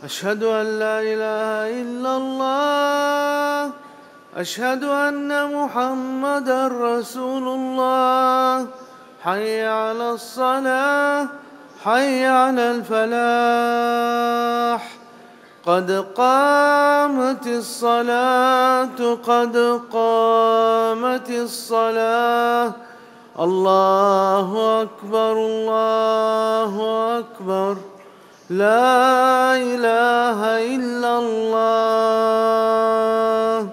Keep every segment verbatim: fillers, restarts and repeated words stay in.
أشهد أن لا إله إلا الله. أشهد أن محمدًا رسول الله. حي على الصلاة، حي على الفلاح. قد قامت الصلاة، قد قامت الصلاة. الله أكبر، الله أكبر، لا إله إلا الله.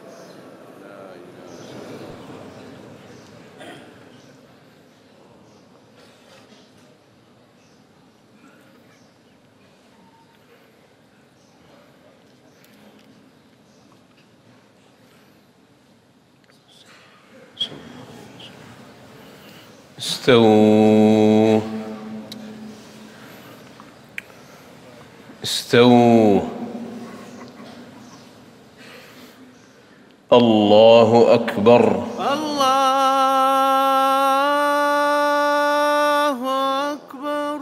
استووا استووا. الله أكبر. الله أكبر.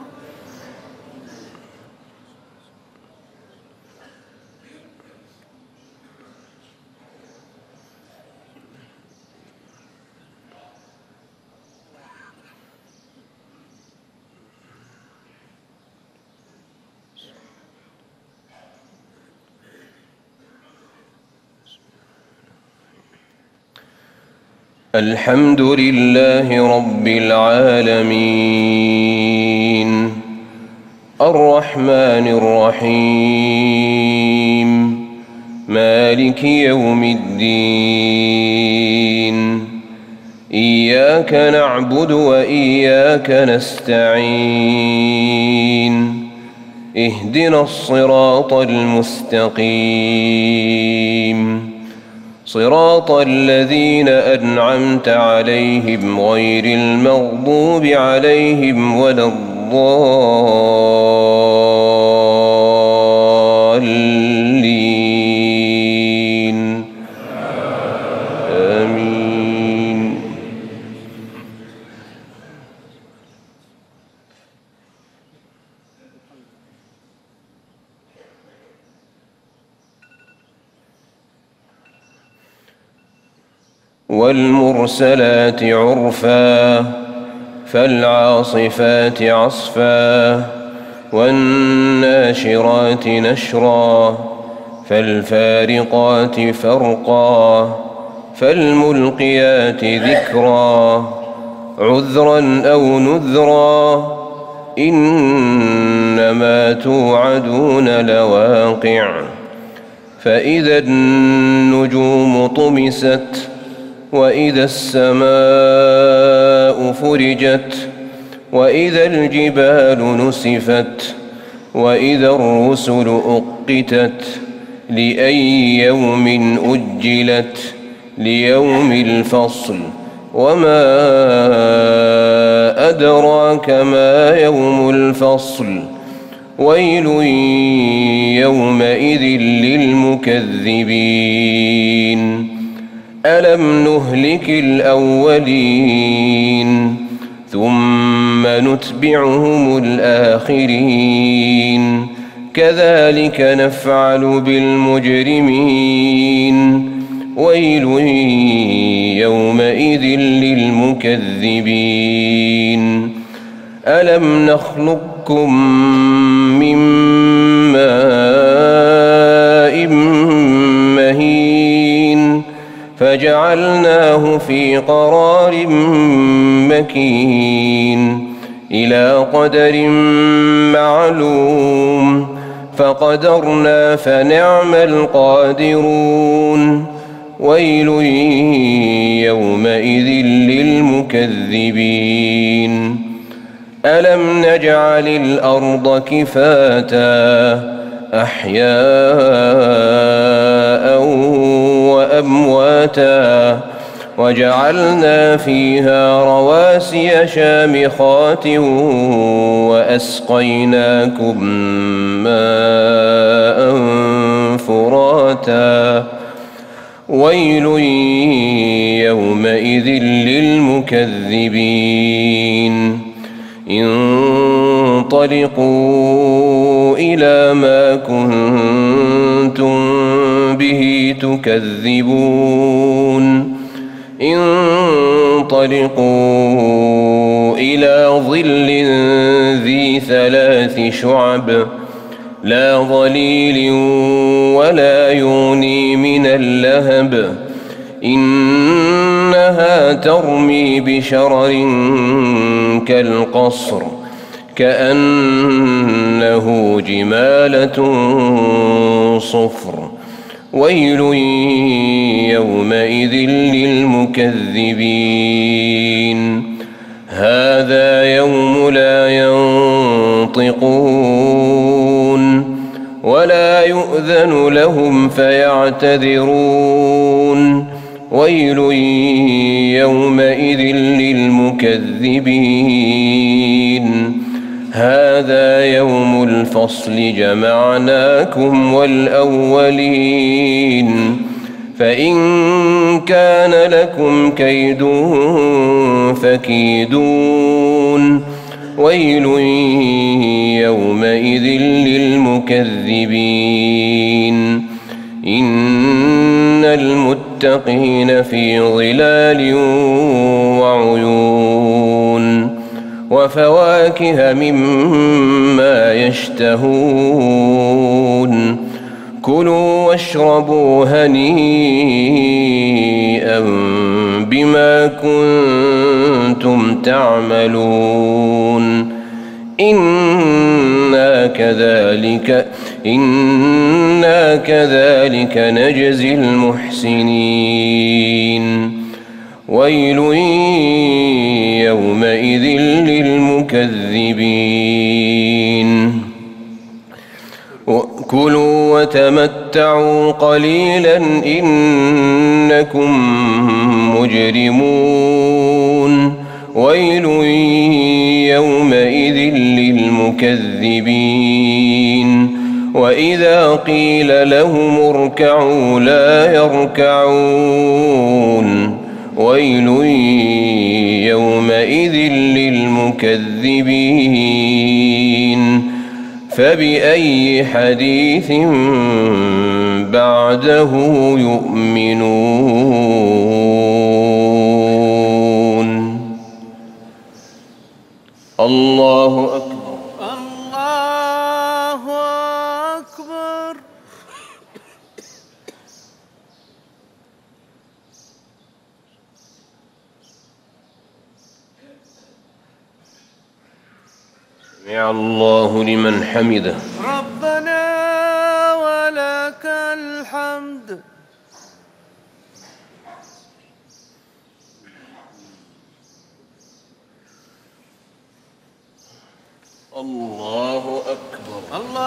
الحمد لله رب العالمين، الرحمن الرحيم، مالك يوم الدين. إياك نعبد وإياك نستعين. اهدنا الصراط المستقيم، صراط الذين أنعمت عليهم غير المغضوب عليهم ولا الضالين. آمين. والمرسلات عرفا، فالعاصفات عصفا، والناشرات نشرا، فالفارقات فرقا، فالملقيات ذكرا. عذرا أو نذرا، إنما توعدون لواقع. فإذا النجوم طمست، وإذا السماء فرجت، وإذا الجبال نسفت، وإذا الرسل أقتت. لأي يوم أجلت؟ ليوم الفصل. وما أدراك ما يوم الفصل. ويل يومئذ للمكذبين. ألم نهلك الأولين، ثم نتبعهم الآخرين. كذلك نفعل بالمجرمين. ويل يومئذ للمكذبين. ألم نخلقكم من ماء مهين، فجعلناه في قرار مكين، إلى قدر معلوم. فقدرنا فنعم القادرون. ويل يومئذ للمكذبين. ألم نجعل الأرض كفاتا، أحياء وأمواتا، وجعلنا فيها رواسي شامخات، وأسقيناكم ماء فراتا. ويل يومئذ للمكذبين. انطلقوا إلى ما كنتم به تكذبون انطلقوا إلى ظل ذي ثلاث شعب لا ظليل ولا يغني من اللهب إنها ترمي بشرر كالقصر كأنه جمالة صفر ويل يومئذ للمكذبين هذا يوم لا ينطقون ولا يؤذن لهم فيعتذرون ويل يومئذ للمكذبين هذا يوم الفصل جمعناكم والأولين فإن كان لكم كيد فكيدون ويل يومئذ للمكذبين إن المتقين في ظلال وعيون وفواكه مما يشتهون كلوا واشربوا هنيئا بما كنتم تعملون إنا كذلك إنا كذلك نجزي المحسنين ويل يومئذ للمكذبين كلوا وتمتعوا قليلا إنكم مجرمون ويل يومئذ للمكذبين وإذا قيل لهم اركعوا لا يركعون ويل يومئذ للمكذبين فبأي حديث بعده يؤمنون الله أكبر الله أكبر سمع الله لمن حمده ربنا ولك الحمد الله أكبر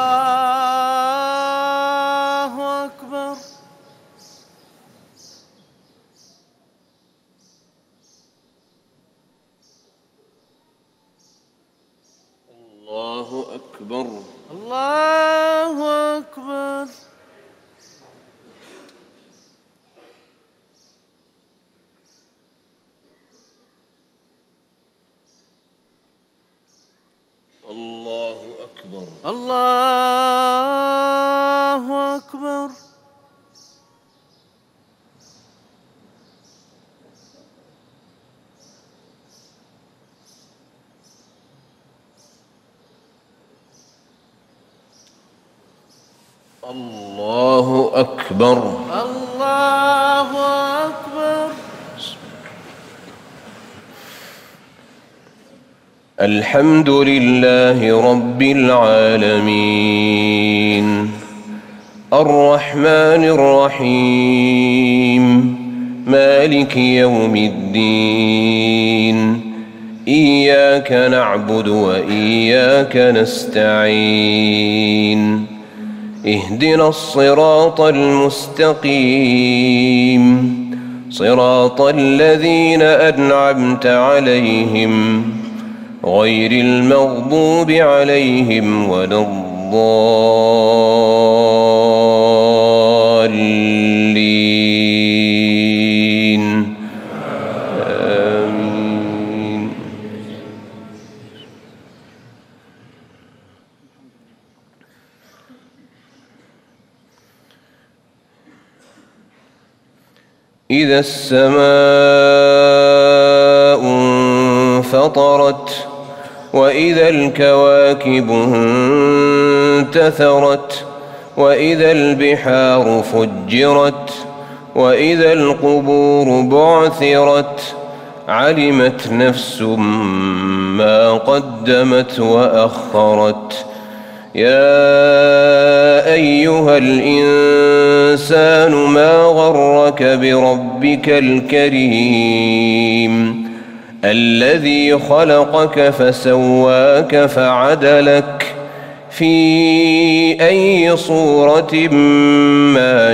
الله أكبر الله أكبر الله أكبر الله أكبر الله أكبر الله أكبر الله أكبر الحمد لله رب العالمين الرحمن الرحيم مالك يوم الدين إياك نعبد وإياك نستعين اهدنا الصراط المستقيم صراط الذين أنعمت عليهم غير المغضوب عليهم ولا الضالين آمين إذا السماء انفطرت وإذا الكواكب انتثرت وإذا البحار فجرت وإذا القبور بعثرت علمت نفس ما قدمت وأخرت يا أيها الإنسان ما غرك بربك الكريم الذي خلقك فسواك فعدلك في أي صورة ما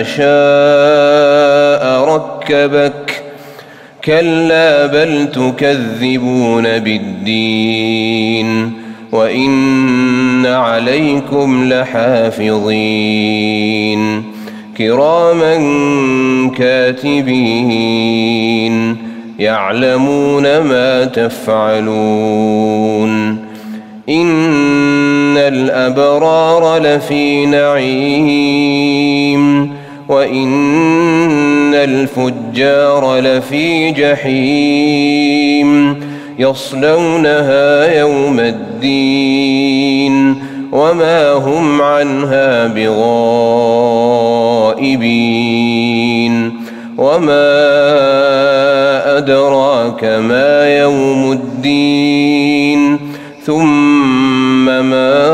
شاء ركبك كلا بل تكذبون بالدين وإن عليكم لحافظين كراما كاتبين يعلمون ما تفعلون إن الأبرار لفي نعيم وإن الفجار لفي جحيم يصلونها يوم الدين وما هم عنها بغائبين وما أدراك ما يوم الدين ثم ما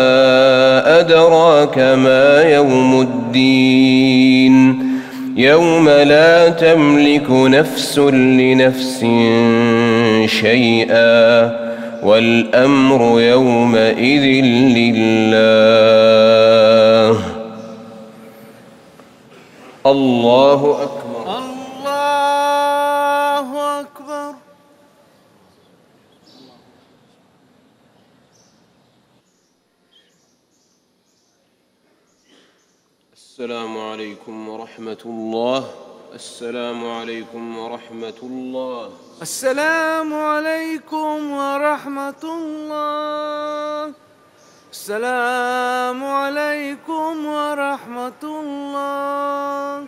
أدراك ما يوم الدين يوم لا تملك نفس لنفس شيئا والأمر يومئذ لله. الله أكبر. الله أكبر. السلام عليكم ورحمة الله. السلام عليكم ورحمة الله. السلام عليكم ورحمة الله. السلام عليكم ورحمة الله.